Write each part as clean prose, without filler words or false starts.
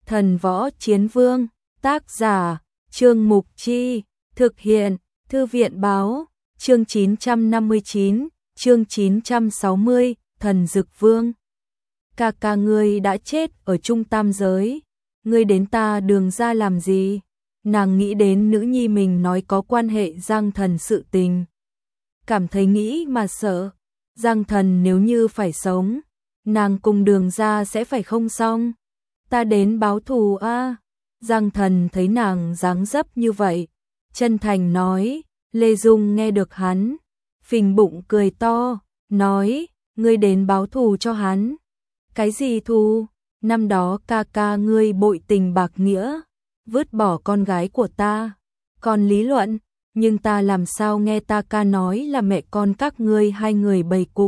Thần Võ Chiến Vương, tác giả, Trương Mục Chi, thực hiện, Thư viện Báo, chương 959, chương 960, Thần Dực Vương. Ca ca ngươi đã chết ở Trung Tam Giới, ngươi đến ta Đường ra làm gì? Nàng nghĩ đến nữ nhi mình nói có quan hệ Giang Thần sự tình. Cảm thấy nghĩ mà sợ, Giang Thần nếu như phải sống, nàng cùng Đường ra sẽ phải không xong. Ta đến báo thù a. Giang Thần thấy nàng dáng dấp như vậy, chân thành nói. Lê Dung nghe được hắn, phình bụng cười to, nói, ngươi đến báo thù cho hắn. Cái gì thù? Năm đó ca ca ngươi bội tình bạc nghĩa, vứt bỏ con gái của ta. Còn lý luận, nhưng ta làm sao nghe ta ca nói là mẹ con các ngươi hai người bày cục.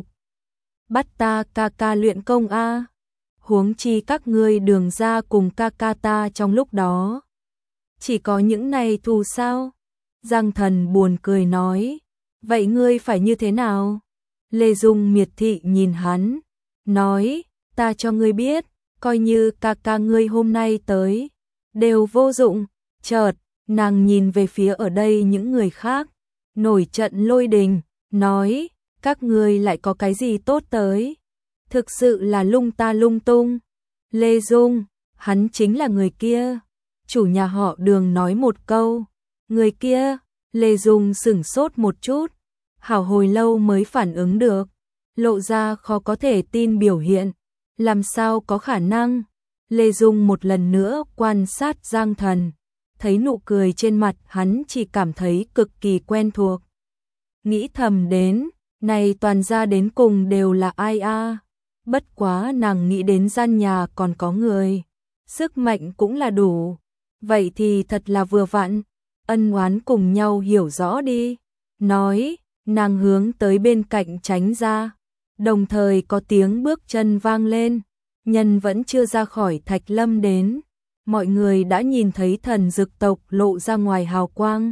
Bắt ta ca ca luyện công a. Huống chi các ngươi Đường ra cùng ca ca ta trong lúc đó. Chỉ có những này thù sao? Giang Thần buồn cười nói, vậy ngươi phải như thế nào? Lê Dung miệt thị nhìn hắn, nói, ta cho ngươi biết, coi như ca ca ngươi hôm nay tới, đều vô dụng. Chợt, nàng nhìn về phía ở đây những người khác, nổi trận lôi đình, nói, các ngươi lại có cái gì tốt tới? Thực sự là lung ta lung tung. Lê Dung, hắn chính là người kia. Chủ nhà họ Đường nói một câu. Người kia, Lê Dung sửng sốt một chút, hảo hồi lâu mới phản ứng được, lộ ra khó có thể tin biểu hiện, làm sao có khả năng. Lê Dung một lần nữa quan sát Giang Thần, thấy nụ cười trên mặt hắn chỉ cảm thấy cực kỳ quen thuộc. Nghĩ thầm đến, này toàn ra đến cùng đều là ai a? Bất quá nàng nghĩ đến gian nhà còn có người, sức mạnh cũng là đủ, vậy thì thật là vừa vặn. Ân oán cùng nhau hiểu rõ đi. Nói, nàng hướng tới bên cạnh tránh ra. Đồng thời có tiếng bước chân vang lên. Nhân vẫn chưa ra khỏi Thạch Lâm đến. Mọi người đã nhìn thấy thần dực tộc lộ ra ngoài hào quang.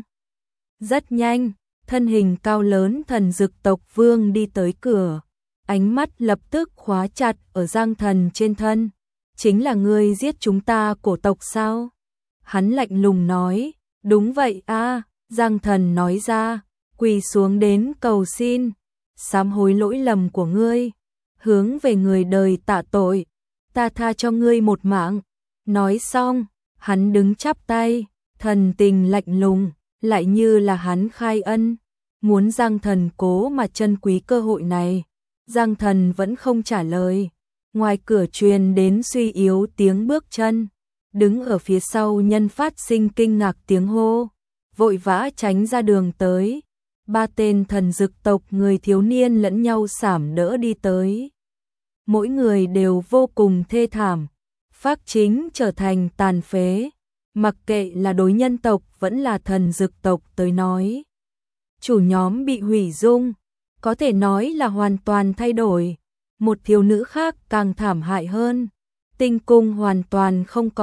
Rất nhanh, thân hình cao lớn thần dực tộc vương đi tới cửa. Ánh mắt lập tức khóa chặt ở Giang Thần trên thân. Chính là ngươi giết chúng ta cổ tộc sao? Hắn lạnh lùng nói. Đúng vậy a. Giang Thần nói ra, quỳ xuống đến cầu xin, sám hối lỗi lầm của ngươi, hướng về người đời tạ tội, ta tha cho ngươi một mạng. Nói xong, hắn đứng chắp tay, thần tình lạnh lùng, lại như là hắn khai ân, muốn Giang Thần cố mà trân quý cơ hội này. Giang Thần vẫn không trả lời, ngoài cửa truyền đến suy yếu tiếng bước chân. Đứng ở phía sau nhân phát sinh kinh ngạc tiếng hô, vội vã tránh ra đường tới. Ba tên thần dực tộc người thiếu niên lẫn nhau sảm đỡ đi tới. Mỗi người đều vô cùng thê thảm, phác chính trở thành tàn phế, mặc kệ là đối nhân tộc vẫn là thần dực tộc tới nói. Chủ nhóm bị hủy dung, có thể nói là hoàn toàn thay đổi. Một thiếu nữ khác càng thảm hại hơn. Tinh cung hoàn toàn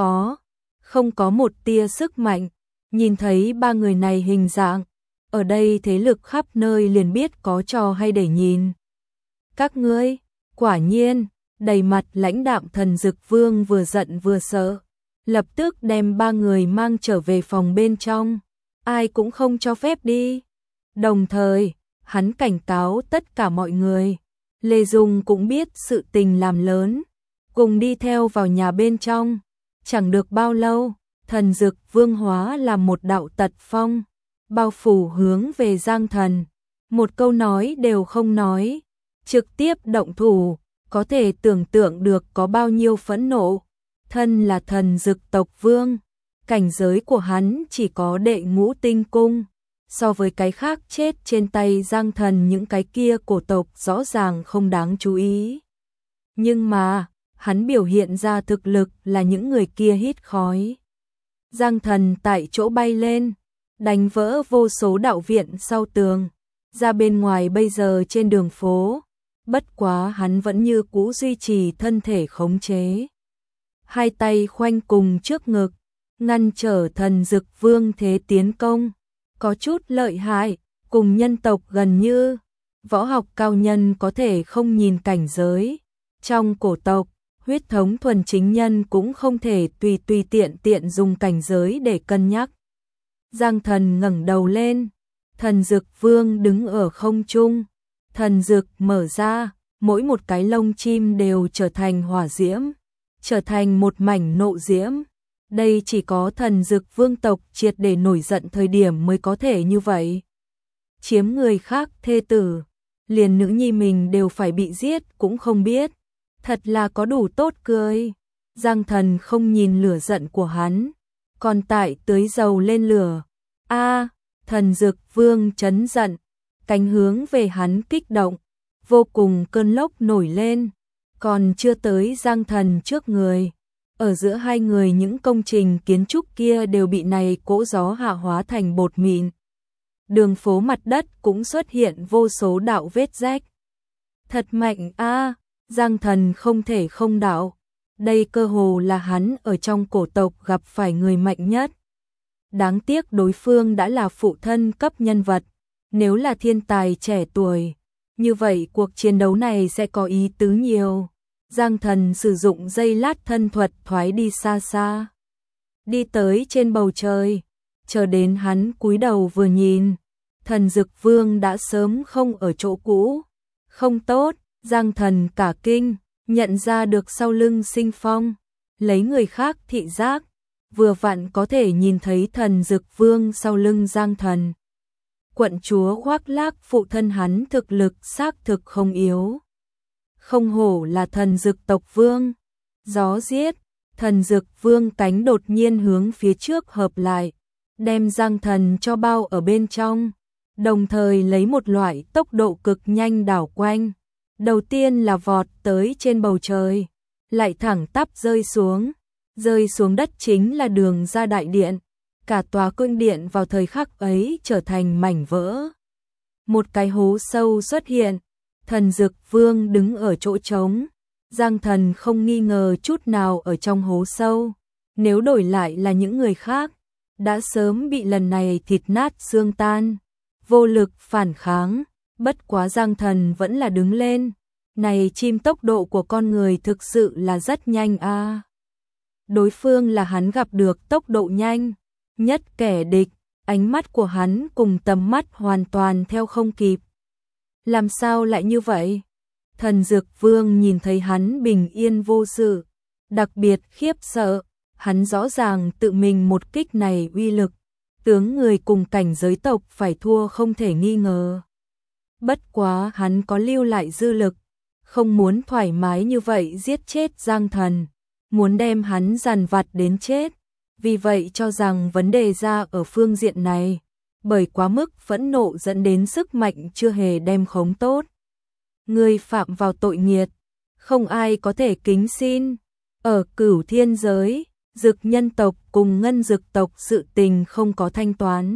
không có một tia sức mạnh. Nhìn thấy ba người này hình dạng, ở đây thế lực khắp nơi liền biết có trò hay để nhìn. Các ngươi, quả nhiên, đầy mặt lãnh đạm thần dực vương vừa giận vừa sợ, lập tức đem ba người mang trở về phòng bên trong, ai cũng không cho phép đi. Đồng thời, hắn cảnh cáo tất cả mọi người, Lê Dung cũng biết sự tình làm lớn, cùng đi theo vào nhà bên trong. Chẳng được bao lâu, thần dực vương hóa làm một đạo tật phong, bao phủ hướng về Giang Thần, một câu nói đều không nói, trực tiếp động thủ, có thể tưởng tượng được có bao nhiêu phẫn nộ. Thân là thần dực tộc vương, cảnh giới của hắn chỉ có đệ ngũ tinh cung, so với cái khác chết trên tay Giang Thần những cái kia cổ tộc rõ ràng không đáng chú ý. Nhưng mà, hắn biểu hiện ra thực lực là những người kia hít khói. Giang Thần tại chỗ bay lên, đánh vỡ vô số đạo viện sau tường, ra bên ngoài bây giờ trên đường phố. Bất quá hắn vẫn như cũ duy trì thân thể khống chế. Hai tay khoanh cùng trước ngực, ngăn trở thần dực vương thế tiến công. Có chút lợi hại, cùng nhân tộc gần như. Võ học cao nhân có thể không nhìn cảnh giới. Trong cổ tộc, Huyết thống thuần chính nhân cũng không thể tùy tùy tiện tiện dùng cảnh giới để cân nhắc. Giang Thần ngẩng đầu lên, Thần Dực Vương đứng ở không trung, thần dực mở ra, mỗi một cái lông chim đều trở thành hỏa diễm, trở thành một mảnh nộ diễm. Đây chỉ có Thần Dực Vương tộc triệt để nổi giận thời điểm mới có thể như vậy. Chiếm người khác thê tử, liền nữ nhi mình đều phải bị giết cũng không biết, thật là có đủ tốt cười. Giang Thần không nhìn lửa giận của hắn, còn tại tưới dầu lên lửa. A, Thần Dực Vương chấn giận, cánh hướng về hắn kích động, vô cùng cơn lốc nổi lên, còn chưa tới Giang Thần trước người. Ở giữa hai người những công trình kiến trúc kia đều bị này cỗ gió hạ hóa thành bột mịn. Đường phố mặt đất cũng xuất hiện vô số đạo vết rách. Thật mạnh a, Giang Thần không thể không đạo. Đây cơ hồ là hắn ở trong cổ tộc gặp phải người mạnh nhất. Đáng tiếc đối phương đã là phụ thân cấp nhân vật. Nếu là thiên tài trẻ tuổi, như vậy cuộc chiến đấu này sẽ có ý tứ nhiều. Giang Thần sử dụng dây lát thân thuật thoái đi xa xa. Đi tới trên bầu trời, chờ đến hắn cúi đầu vừa nhìn. Thần Dực Vương đã sớm không ở chỗ cũ. Không tốt, Giang Thần cả kinh, nhận ra được sau lưng Sinh Phong. Lấy người khác thị giác, vừa vặn có thể nhìn thấy Thần Dực Vương sau lưng Giang Thần. Quận chúa Khoác Lác phụ thân hắn thực lực xác thực không yếu. Không hổ là Thần Dực tộc vương. Gió giết, Thần Dực Vương cánh đột nhiên hướng phía trước hợp lại, đem Giang Thần cho bao ở bên trong, đồng thời lấy một loại tốc độ cực nhanh đảo quanh. Đầu tiên là vọt tới trên bầu trời, lại thẳng tắp rơi xuống đất chính là đường ra đại điện. Cả tòa cung điện vào thời khắc ấy trở thành mảnh vỡ. Một cái hố sâu xuất hiện, Thần Dực Vương đứng ở chỗ trống. Giang Thần không nghi ngờ chút nào ở trong hố sâu. Nếu đổi lại là những người khác, đã sớm bị lần này thịt nát xương tan, vô lực phản kháng. Bất quá Giang Thần vẫn là đứng lên. Này chim, tốc độ của con người thực sự là rất nhanh a. Đối phương là hắn gặp được tốc độ nhanh nhất kẻ địch, ánh mắt của hắn cùng tầm mắt hoàn toàn theo không kịp. Làm sao lại như vậy? Thần Dực Vương nhìn thấy hắn bình yên vô sự, đặc biệt khiếp sợ, hắn rõ ràng tự mình một kích này uy lực, tướng người cùng cảnh giới tộc phải thua không thể nghi ngờ. Bất quá hắn có lưu lại dư lực, không muốn thoải mái như vậy giết chết Giang Thần, muốn đem hắn dằn vặt đến chết. Vì vậy cho rằng vấn đề ra ở phương diện này, bởi quá mức phẫn nộ dẫn đến sức mạnh chưa hề đem khống tốt. Người phạm vào tội nghiệt, không ai có thể kính xin. Ở Cửu Thiên giới, Dực nhân tộc cùng Ngân Dực tộc sự tình không có thanh toán.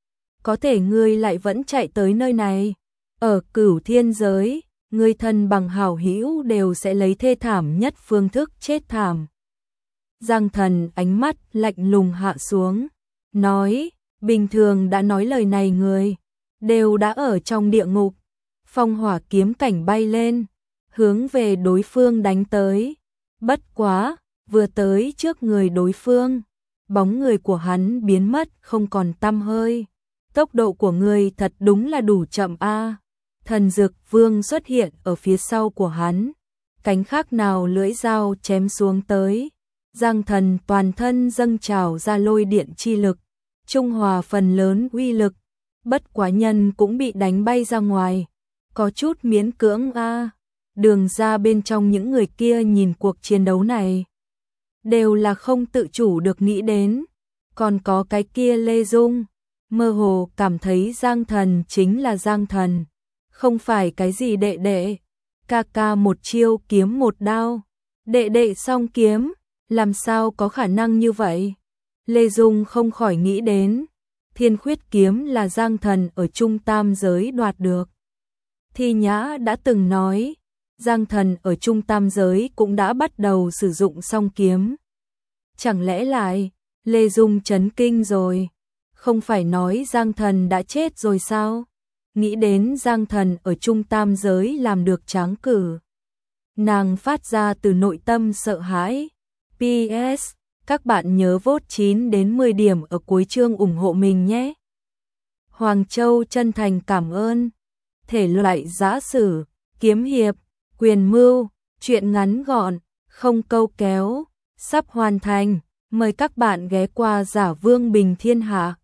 Có thể ngươi lại vẫn chạy tới nơi này. Ở Cửu Thiên giới, người thân bằng hảo hữu đều sẽ lấy thê thảm nhất phương thức chết thảm. Giang Thần ánh mắt lạnh lùng hạ xuống, nói, bình thường đã nói lời này người, đều đã ở trong địa ngục. Phong hỏa kiếm cảnh bay lên, hướng về đối phương đánh tới. Bất quá, vừa tới trước người đối phương, bóng người của hắn biến mất không còn tăm hơi. Tốc độ của người thật đúng là đủ chậm a. Thần Dực Vương xuất hiện ở phía sau của hắn, cánh khác nào lưỡi dao chém xuống tới. Giang Thần toàn thân dâng trào ra lôi điện chi lực, trung hòa phần lớn uy lực, bất quá nhân cũng bị đánh bay ra ngoài, có chút miễn cưỡng a. Đường ra bên trong những người kia nhìn cuộc chiến đấu này, đều là không tự chủ được nghĩ đến, còn có cái kia Lê Dung, mơ hồ cảm thấy Giang Thần chính là Giang Thần, không phải cái gì đệ đệ, ca ca một chiêu kiếm một đao, đệ đệ song kiếm. Làm sao có khả năng như vậy? Lê Dung không khỏi nghĩ đến, Thiên Khuyết kiếm là Giang Thần ở Trung Tam giới đoạt được. Thi Nhã đã từng nói, Giang Thần ở Trung Tam giới cũng đã bắt đầu sử dụng song kiếm. Chẳng lẽ lại, Lê Dung chấn kinh rồi, không phải nói Giang Thần đã chết rồi sao? Nghĩ đến Giang Thần ở Trung Tam giới làm được tráng cử. nàng phát ra từ nội tâm sợ hãi. PS, các bạn nhớ vote 9 đến 10 điểm ở cuối chương ủng hộ mình nhé. Hoàng Châu chân thành cảm ơn. Thể loại giã sử, kiếm hiệp, quyền mưu, truyện ngắn gọn, không câu kéo, sắp hoàn thành. Mời các bạn ghé qua Giả Vương Bình Thiên Hạ.